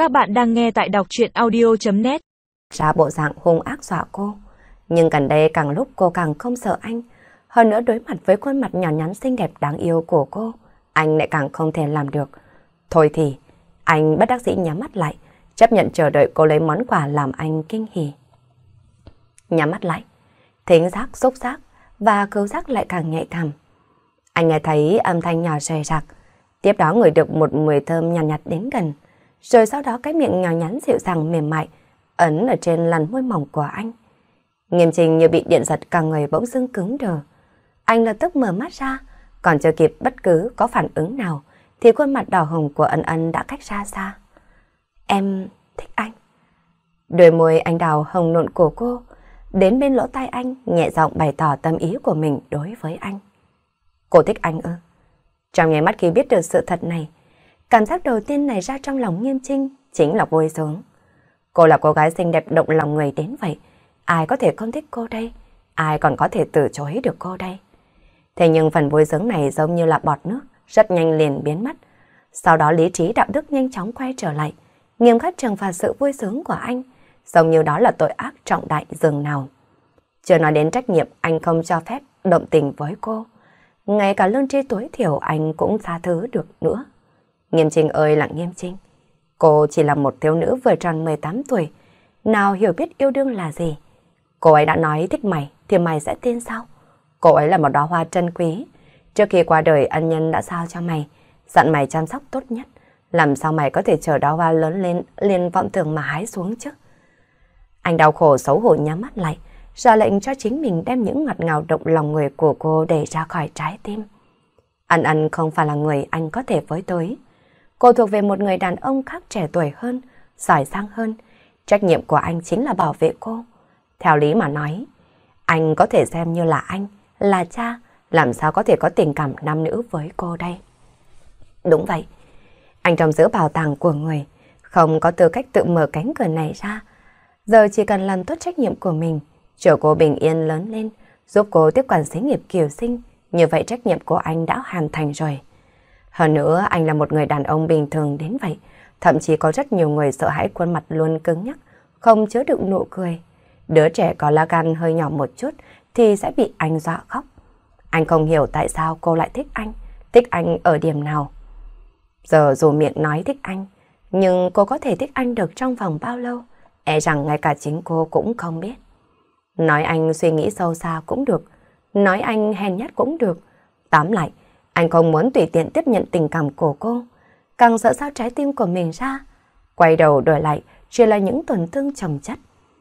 Các bạn đang nghe tại đọc truyện audio.net. Ra bộ dạng hung ác dọa cô. Nhưng gần đây càng lúc cô càng không sợ anh. Hơn nữa đối mặt với khuôn mặt nhỏ nhắn xinh đẹp đáng yêu của cô, anh lại càng không thể làm được. Thôi thì, anh bất đắc dĩ nhắm mắt lại, chấp nhận chờ đợi cô lấy món quà làm anh kinh hỉ. Nhắm mắt lại, thính giác, xúc giác và khứu giác lại càng nhạy cảm. Anh nghe thấy âm thanh nhỏ rời rạc, tiếp đó ngửi được một mùi thơm nhàn nhạt đến gần. Rồi sau đó cái miệng nhỏ nhắn dịu dàng mềm mại ấn ở trên làn môi mỏng của anh. Nghiêm Trình như bị điện giật cả người bỗng dưng cứng đờ. Anh lập tức mở mắt ra, còn chưa kịp bất cứ có phản ứng nào thì khuôn mặt đỏ hồng của Ân Ân đã cách ra xa. Em thích anh. Đôi môi anh đào hồng nộn của cô đến bên lỗ tai anh nhẹ giọng bày tỏ tâm ý của mình đối với anh. Cô thích anh ư? Trong nháy mắt khi biết được sự thật này, cảm giác đầu tiên nảy ra trong lòng Nghiêm Trinh chính là vui sướng. Cô là cô gái xinh đẹp động lòng người đến vậy, ai có thể không thích cô đây? Ai còn có thể từ chối được cô đây? Thế nhưng phần vui sướng này giống như là bọt nước, rất nhanh liền biến mất. Sau đó lý trí đạo đức nhanh chóng quay trở lại, nghiêm khắc trừng phạt sự vui sướng của anh, giống như đó là tội ác trọng đại dường nào. Chưa nói đến trách nhiệm anh không cho phép động tình với cô, ngay cả lương tri tối thiểu anh cũng tha thứ được nữa. Nghiêm Trinh ơi là Nghiêm Trinh, cô chỉ là một thiếu nữ vừa tròn 18 tuổi, nào hiểu biết yêu đương là gì. Cô ấy đã nói thích mày thì mày sẽ tin sao? Cô ấy là một đóa hoa trân quý, trước khi qua đời ân nhân đã giao cho mày, dặn mày chăm sóc tốt nhất. Làm sao mày có thể chờ đóa hoa lớn lên liền vọng tưởng mà hái xuống chứ? Anh đau khổ xấu hổ nhắm mắt lại, ra lệnh cho chính mình đem những ngọt ngào động lòng người của cô đẩy ra khỏi trái tim. Ân Ân không phải là người anh có thể với tới. Cô thuộc về một người đàn ông khác trẻ tuổi hơn, giỏi giang hơn. Trách nhiệm của anh chính là bảo vệ cô. Theo lý mà nói, anh có thể xem như là anh, là cha, làm sao có thể có tình cảm nam nữ với cô đây? Đúng vậy, anh trông giữ bảo tàng của người, không có tư cách tự mở cánh cửa này ra. Giờ chỉ cần làm tốt trách nhiệm của mình, chờ cô bình yên lớn lên, giúp cô tiếp quản xí nghiệp kiều sinh, như vậy trách nhiệm của anh đã hoàn thành rồi. Hơn nữa, anh là một người đàn ông bình thường đến vậy, thậm chí có rất nhiều người sợ hãi khuôn mặt luôn cứng nhắc, không chứa đựng nụ cười. Đứa trẻ có lá gan hơi nhỏ một chút thì sẽ bị anh dọa khóc. Anh không hiểu tại sao cô lại thích anh ở điểm nào. Giờ dù miệng nói thích anh, nhưng cô có thể thích anh được trong vòng bao lâu, e rằng ngay cả chính cô cũng không biết. Nói anh suy nghĩ sâu xa cũng được, nói anh hèn nhát cũng được. Tóm lại, anh không muốn tùy tiện tiếp nhận tình cảm của cô, càng sợ sao trái tim của mình ra. Quay đầu đổi lại, chỉ là những tổn thương chồng chất.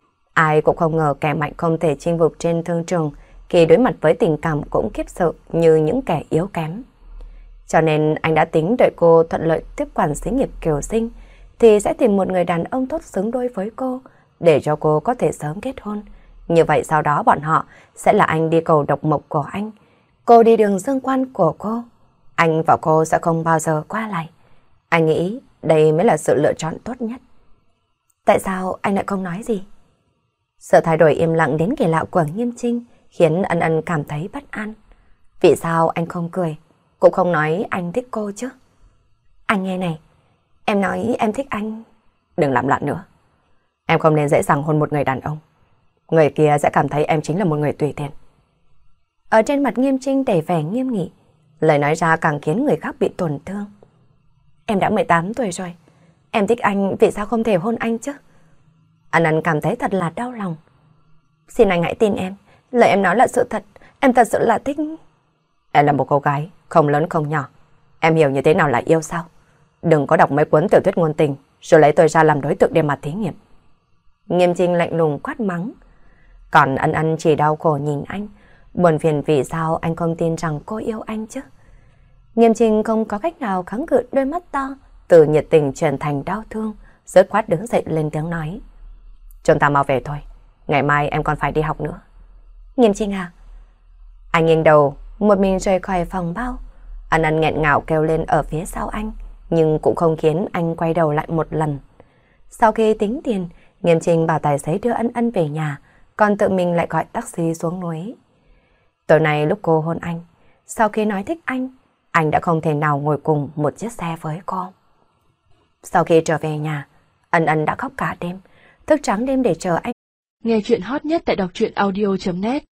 Ai cũng không ngờ kẻ mạnh không thể chinh phục trên thương trường, khi đối mặt với tình cảm cũng khiếp sợ như những kẻ yếu kém. Cho nên anh đã tính đợi cô thuận lợi tiếp quản xí nghiệp kiều sinh, thì sẽ tìm một người đàn ông tốt xứng đôi với cô, để cho cô có thể sớm kết hôn. Như vậy sau đó bọn họ sẽ là anh đi cầu độc mộc của anh, cô đi đường dương quan của cô. Anh và cô sẽ không bao giờ qua lại. Anh nghĩ đây mới là sự lựa chọn tốt nhất. Tại sao anh lại không nói gì? Sự thay đổi im lặng đến kỳ lạ của Nghiêm Trinh khiến Ân Ân cảm thấy bất an. Vì sao anh không cười, cũng không nói anh thích cô chứ? Anh nghe này, em nói em thích anh. Đừng làm loạn nữa. Em không nên dễ dàng hôn một người đàn ông. Người kia sẽ cảm thấy em chính là một người tùy tiện. Ở trên mặt Nghiêm Trinh đầy vẻ nghiêm nghị, lời nói ra càng khiến người khác bị tổn thương. Em đã 18 tuổi rồi, em thích anh, vì sao không thể hôn anh chứ? Ân Ân cảm thấy thật là đau lòng. Xin anh hãy tin em, lời em nói là sự thật, em thật sự là thích. Em là một cô gái, không lớn không nhỏ. Em hiểu như thế nào là yêu sao? Đừng có đọc mấy cuốn tiểu thuyết ngôn tình, rồi lấy tôi ra làm đối tượng để mà thí nghiệm. Nghiêm Trinh lạnh lùng quát mắng. Còn Ân Ân chỉ đau khổ nhìn anh, buồn phiền vì sao anh không tin rằng cô yêu anh chứ? Nghiêm Trinh không có cách nào kháng cự đôi mắt to, từ nhiệt tình chuyển thành đau thương, dứt khoát đứng dậy lên tiếng nói. Chúng ta mau về thôi, ngày mai em còn phải đi học nữa. Nghiêm Trinh à? Anh nghiêng đầu, một mình rời khỏi phòng bao. Ân Ân nghẹn ngào kêu lên ở phía sau anh, nhưng cũng không khiến anh quay đầu lại một lần. Sau khi tính tiền, Nghiêm Trinh bảo tài xế đưa Ân Ân về nhà, còn tự mình lại gọi taxi xuống núi. Tối nay lúc cô hôn anh, sau khi nói thích anh đã không thể nào ngồi cùng một chiếc xe với cô. Sau khi trở về nhà, Ân Ân đã khóc cả đêm, thức trắng đêm để chờ anh. Nghe chuyện hot nhất tại đọc truyện audio.net